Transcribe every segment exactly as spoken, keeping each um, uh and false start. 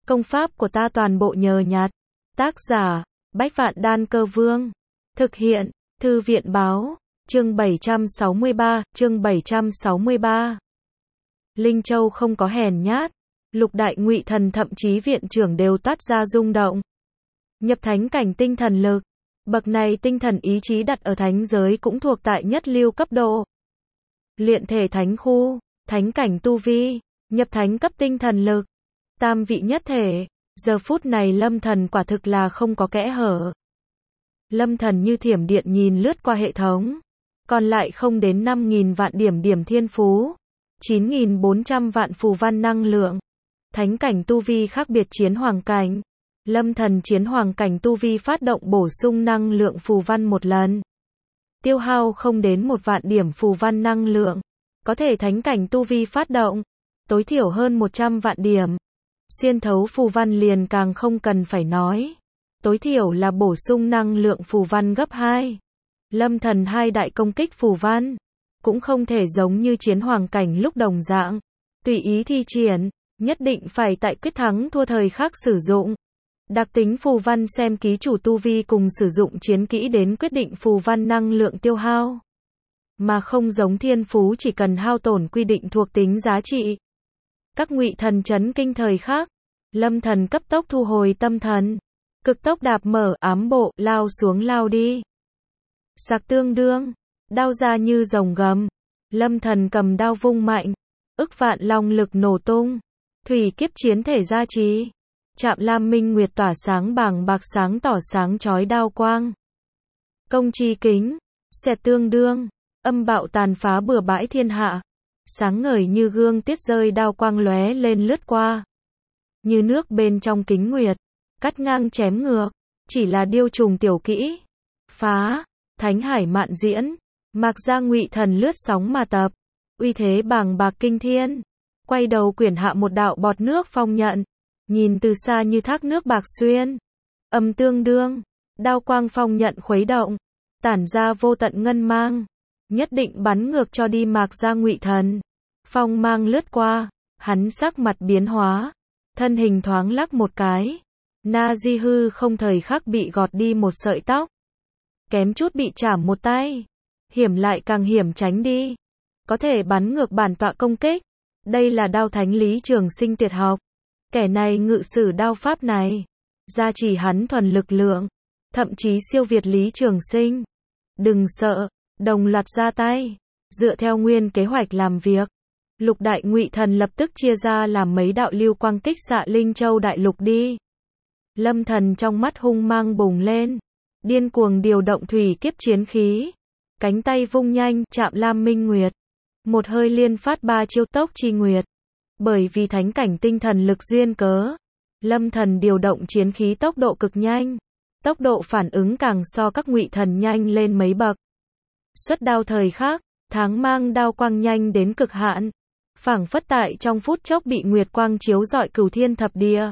Công pháp của ta toàn bộ nhờ nhặt. Tác giả, Bách Vạn Đan Cơ Vương. Thực hiện, Thư viện báo, chương bảy trăm sáu mươi ba, chương bảy trăm sáu mươi ba. Linh Châu không có hèn nhát, lục đại ngụy thần thậm chí viện trưởng đều toát ra rung động. Nhập thánh cảnh tinh thần lực, bậc này tinh thần ý chí đặt ở thánh giới cũng thuộc tại nhất lưu cấp độ. Luyện thể thánh khu, thánh cảnh tu vi, nhập thánh cấp tinh thần lực, tam vị nhất thể, giờ phút này Lâm Thần quả thực là không có kẽ hở. Lâm Thần như thiểm điện nhìn lướt qua hệ thống, còn lại không đến năm nghìn vạn điểm điểm thiên phú, chín nghìn bốn trăm vạn phù văn năng lượng. Thánh cảnh tu vi khác biệt chiến hoàng cảnh. Lâm Thần chiến hoàng cảnh tu vi phát động bổ sung năng lượng phù văn một lần. Tiêu hao không đến một vạn điểm phù văn năng lượng. Có thể thánh cảnh tu vi phát động, tối thiểu hơn một trăm vạn điểm. Xuyên thấu phù văn liền càng không cần phải nói. Tối thiểu là bổ sung năng lượng phù văn gấp hai. Lâm Thần hai đại công kích phù văn, cũng không thể giống như chiến hoàng cảnh lúc đồng dạng, tùy ý thi triển, nhất định phải tại quyết thắng thua thời khắc sử dụng. Đặc tính phù văn xem ký chủ tu vi cùng sử dụng chiến kỹ đến quyết định phù văn năng lượng tiêu hao. Mà không giống thiên phú chỉ cần hao tổn quy định thuộc tính giá trị. Các ngụy thần chấn kinh thời khắc, Lâm Thần cấp tốc thu hồi tâm thần, cực tốc đạp mở ám bộ, lao xuống lao đi. Sặc tương đương, đao ra như rồng gầm, Lâm Thần cầm đao vung mạnh, ức vạn long lực nổ tung, thủy kiếp chiến thể gia trì, chạm lam minh nguyệt tỏa sáng bàng bạc sáng tỏ sáng chói đao quang. Công chi kính, xẹt tương đương, âm bạo tàn phá bừa bãi thiên hạ, sáng ngời như gương tiết rơi đao quang lóe lên lướt qua. Như nước bên trong kính nguyệt, cắt ngang chém ngược, chỉ là điêu trùng tiểu kỹ. Phá, thánh hải mạn diễn, mạc gia ngụy thần lướt sóng mà tập, uy thế bàng bạc kinh thiên. Quay đầu quyển hạ một đạo bọt nước phong nhận, nhìn từ xa như thác nước bạc xuyên. Âm tương đương, đao quang phong nhận khuấy động, tản ra vô tận ngân mang, nhất định bắn ngược cho đi mạc gia ngụy thần. Phong mang lướt qua, hắn sắc mặt biến hóa, thân hình thoáng lắc một cái. Na Di hư không thời khắc bị gọt đi một sợi tóc, kém chút bị chảm một tay. Hiểm lại càng hiểm tránh đi, có thể bắn ngược bản tọa công kích. Đây là đao thánh Lý Trường Sinh tuyệt học. Kẻ này ngự sử đao pháp này, gia trì hắn thuần lực lượng, thậm chí siêu việt Lý Trường Sinh. Đừng sợ, đồng loạt ra tay, dựa theo nguyên kế hoạch làm việc. Lục đại ngụy thần lập tức chia ra làm mấy đạo lưu quang kích xạ Linh Châu đại lục đi. Lâm Thần trong mắt hung mang bùng lên, điên cuồng điều động thủy kiếp chiến khí, cánh tay vung nhanh, chạm lam minh nguyệt, một hơi liên phát ba chiêu tốc chi nguyệt. Bởi vì thánh cảnh tinh thần lực duyên cớ, Lâm Thần điều động chiến khí tốc độ cực nhanh, tốc độ phản ứng càng so các ngụy thần nhanh lên mấy bậc. Xuất đao thời khắc, tháng mang đao quang nhanh đến cực hạn, phảng phất tại trong phút chốc bị nguyệt quang chiếu rọi cửu thiên thập địa.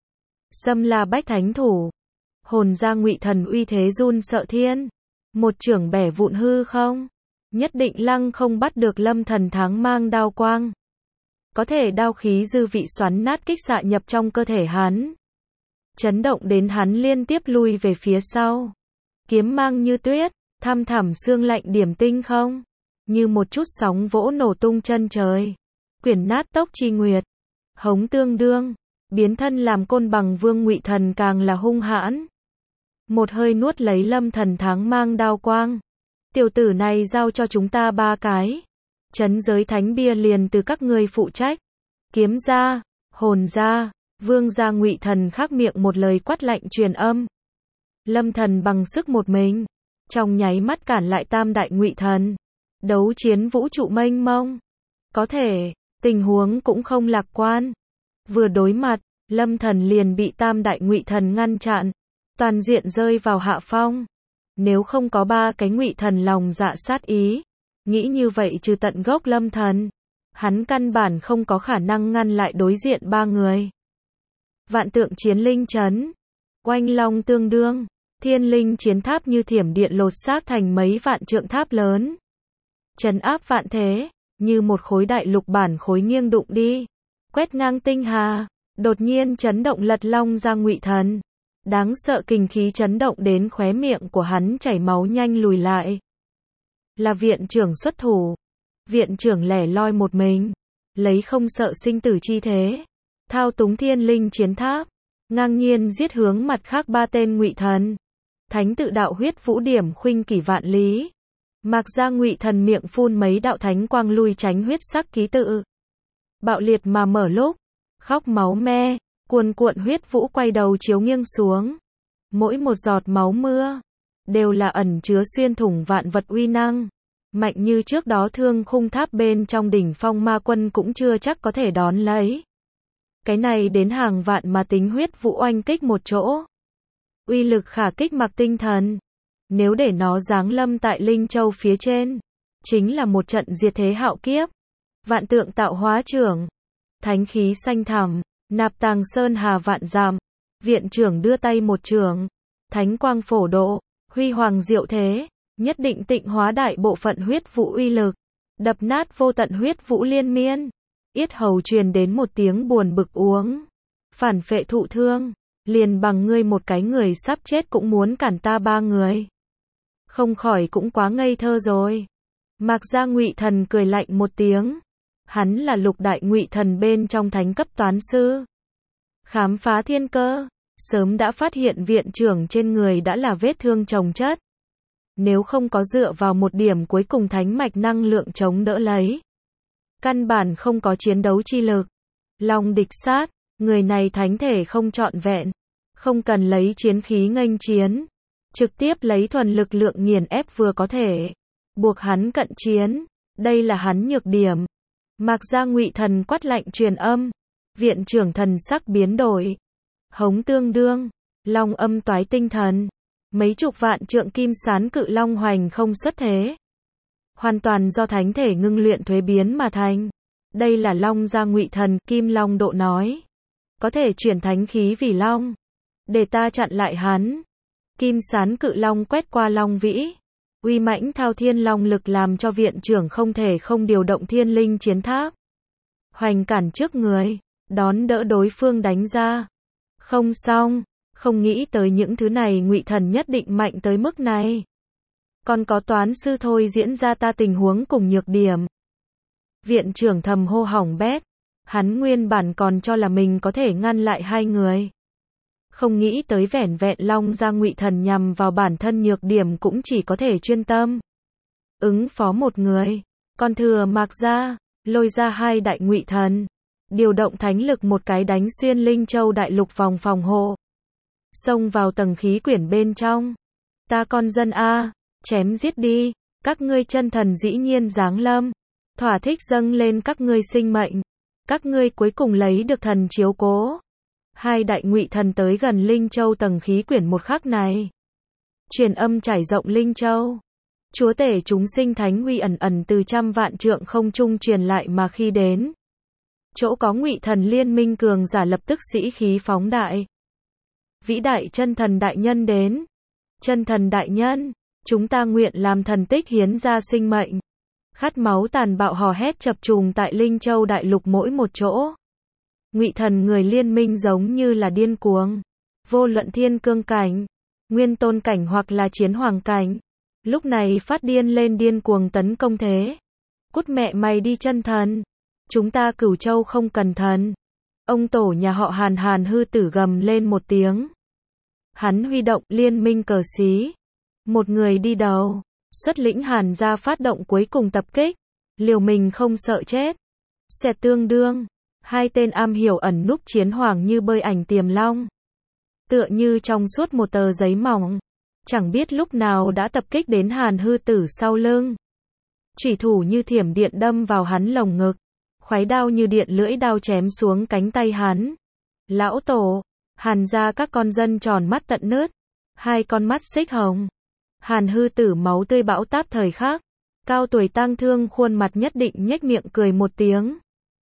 Xâm la bách thánh thủ, hồn ra ngụy thần uy thế run sợ thiên, một chưởng bẻ vụn hư không, nhất định lăng không bắt được Lâm Thần tháng mang đao quang. Có thể đao khí dư vị xoắn nát kích xạ nhập trong cơ thể hắn, chấn động đến hắn liên tiếp lui về phía sau. Kiếm mang như tuyết, thăm thẳm xương lạnh điểm tinh không, như một chút sóng vỗ nổ tung chân trời, quyển nát tốc chi nguyệt. Hống tương đương, biến thân làm côn bằng vương ngụy thần càng là hung hãn, một hơi nuốt lấy Lâm Thần tháng mang đao quang. Tiểu tử này giao cho chúng ta ba cái, trấn giới thánh bia liền từ các ngươi phụ trách. Kiếm gia, hồn gia, vương gia ngụy thần khắc miệng một lời quát lạnh truyền âm. Lâm Thần bằng sức một mình, trong nháy mắt cản lại tam đại ngụy thần. Đấu chiến vũ trụ mênh mông, có thể tình huống cũng không lạc quan. Vừa đối mặt, Lâm Thần liền bị tam đại ngụy thần ngăn chặn, toàn diện rơi vào hạ phong. Nếu không có ba cái ngụy thần lòng dạ sát ý, nghĩ như vậy trừ tận gốc Lâm Thần, hắn căn bản không có khả năng ngăn lại đối diện ba người. Vạn tượng chiến linh chấn, oanh long tương đương, thiên linh chiến tháp như thiểm điện lột xác thành mấy vạn trượng tháp lớn, trấn áp vạn thế, như một khối đại lục bản khối nghiêng đụng đi, quét ngang tinh hà. đột nhiên chấn động lật long ra Ngụy Thần. Đáng sợ kinh khí chấn động đến khóe miệng của hắn chảy máu nhanh lùi lại. Là viện trưởng xuất thủ. Viện trưởng lẻ loi một mình, lấy không sợ sinh tử chi thế, thao túng thiên linh chiến tháp, ngang nhiên giết hướng mặt khác ba tên Ngụy Thần. Thánh tự đạo huyết vũ điểm khuynh kỷ vạn lý. Mạc ra Ngụy Thần miệng phun mấy đạo thánh quang lui tránh huyết sắc ký tự. Bạo liệt mà mở lúc, khóc máu me, cuồn cuộn huyết vũ quay đầu chiếu nghiêng xuống. Mỗi một giọt máu mưa, đều là ẩn chứa xuyên thủng vạn vật uy năng. Mạnh như trước đó thương khung tháp bên trong đỉnh phong ma quân cũng chưa chắc có thể đón lấy. Cái này đến hàng vạn mà tính huyết vũ oanh kích một chỗ. Uy lực khả kích mặc tinh thần. Nếu để nó giáng lâm tại Linh Châu phía trên, chính là một trận diệt thế hạo kiếp. Vạn tượng tạo hóa trưởng, thánh khí xanh thẳm, nạp tàng sơn hà vạn dặm. Viện trưởng đưa tay một trường, thánh quang phổ độ, huy hoàng diệu thế, nhất định tịnh hóa đại bộ phận huyết vũ uy lực, đập nát vô tận huyết vũ liên miên. Yết hầu truyền đến một tiếng buồn bực uống. Phản phệ thụ thương, liền bằng ngươi một cái người sắp chết cũng muốn cản ta ba người. Không khỏi cũng quá ngây thơ rồi. Mạc ra Ngụy Thần cười lạnh một tiếng. Hắn là lục đại Ngụy Thần bên trong thánh cấp toán sư. Khám phá thiên cơ, sớm đã phát hiện viện trưởng trên người đã là vết thương chồng chất. Nếu không có dựa vào một điểm cuối cùng thánh mạch năng lượng chống đỡ lấy, căn bản không có chiến đấu chi lực. Long địch sát, người này thánh thể không trọn vẹn, không cần lấy chiến khí nghênh chiến, trực tiếp lấy thuần lực lượng nghiền ép vừa có thể buộc hắn cận chiến. Đây là hắn nhược điểm. Mạc ra Ngụy Thần quát lạnh truyền âm. Viện trưởng thần sắc biến đổi. Hống tương đương, long âm toái tinh thần, mấy chục vạn trượng kim sán cự long hoành không xuất thế, hoàn toàn do thánh thể ngưng luyện thuế biến mà thành. Đây là long gia Ngụy Thần. Kim Long Độ nói, có thể chuyển thánh khí vì long, để ta chặn lại hắn. Kim sán cự long quét qua long vĩ, uy mãnh thao thiên long lực làm cho viện trưởng không thể không điều động thiên linh chiến tháp, hoành cản trước người, đón đỡ đối phương đánh ra. Không xong, không nghĩ tới những thứ này Ngụy Thần nhất định mạnh tới mức này. Còn có toán sư thôi diễn ra ta tình huống cùng nhược điểm. Viện trưởng thầm hô hỏng bét. Hắn nguyên bản còn cho là mình có thể ngăn lại hai người. Không nghĩ tới vẻn vẹn long ra Ngụy Thần nhằm vào bản thân nhược điểm cũng chỉ có thể chuyên tâm ứng phó một người. Còn thừa Mạc ra, lôi ra hai đại Ngụy Thần, điều động thánh lực một cái đánh xuyên Linh Châu đại lục vòng phòng hộ, xông vào tầng khí quyển bên trong. Ta con dân a, chém giết đi, các ngươi chân thần dĩ nhiên giáng lâm, thỏa thích dâng lên các ngươi sinh mệnh, các ngươi cuối cùng lấy được thần chiếu cố. Hai đại Ngụy Thần tới gần Linh Châu tầng khí quyển một khắc này, truyền âm trải rộng Linh Châu. Chúa tể chúng sinh thánh uy ẩn ẩn từ trăm vạn trượng không trung truyền lại mà khi đến chỗ có Ngụy Thần liên minh cường giả lập tức sĩ khí phóng đại. Vĩ đại chân thần đại nhân đến. Chân thần đại nhân, chúng ta nguyện làm thần tích hiến ra sinh mệnh. Khát máu tàn bạo hò hét chập trùng tại Linh Châu đại lục mỗi một chỗ. Ngụy Thần người liên minh giống như là điên cuồng. Vô luận thiên cương cảnh, nguyên tôn cảnh hoặc là chiến hoàng cảnh, lúc này phát điên lên điên cuồng tấn công thế. Cút mẹ mày đi chân thần. Chúng ta Cửu Châu không cần thần. Ông tổ nhà họ Hàn Hàn hư tử gầm lên một tiếng. Hắn huy động liên minh cờ xí. Một người đi đầu, xuất lĩnh Hàn gia phát động cuối cùng tập kích. Liều mình không sợ chết. Xẹt tương đương. Hai tên am hiểu ẩn núp chiến hoàng như bơi ảnh tiềm long. Tựa như trong suốt một tờ giấy mỏng. Chẳng biết lúc nào đã tập kích đến Hàn hư tử sau lưng. Chủy thủ như thiểm điện đâm vào hắn lồng ngực. Khoái đao như điện lưỡi đao chém xuống cánh tay hắn. Lão tổ, Hàn gia các con dân tròn mắt tận nứt. Hai con mắt xích hồng. Hàn hư tử máu tươi bão táp thời khắc. Cao tuổi tang thương khuôn mặt nhất định nhếch miệng cười một tiếng.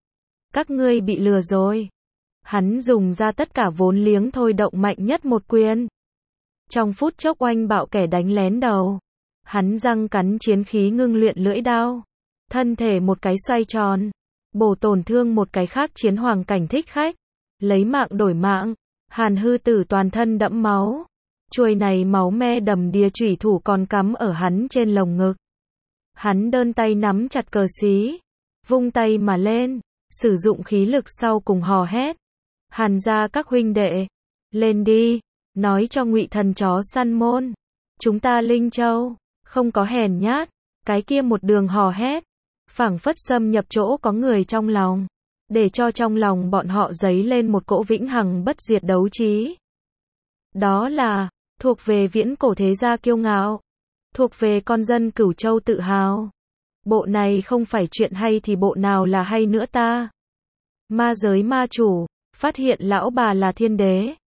Các ngươi bị lừa rồi. Hắn dùng ra tất cả vốn liếng thôi động mạnh nhất một quyền. Trong phút chốc oanh bạo kẻ đánh lén đầu. Hắn răng cắn chiến khí ngưng luyện lưỡi đao. Thân thể một cái xoay tròn. Bổ tổn thương một cái khác chiến hoàng cảnh thích khách. lấy mạng đổi mạng, Hàn Hư Tử toàn thân đẫm máu. Chuôi này máu me đầm đìa chủy thủ còn cắm ở hắn trên lồng ngực. Hắn đơn tay nắm chặt cờ xí, vung tay mà lên, sử dụng khí lực sau cùng hò hét. Hàn gia các huynh đệ, lên đi, nói cho Ngụy Thần chó săn môn, chúng ta Linh Châu, không có hèn nhát, cái kia một đường hò hét, phảng phất xâm nhập chỗ có người trong lòng, để cho trong lòng bọn họ dấy lên một cỗ vĩnh hằng bất diệt đấu trí. Đó là, thuộc về viễn cổ thế gia kiêu ngạo, thuộc về con dân Cửu Châu tự hào. Bộ này không phải chuyện hay thì bộ nào là hay nữa ta? Ma giới ma chủ, phát hiện lão bà là thiên đế.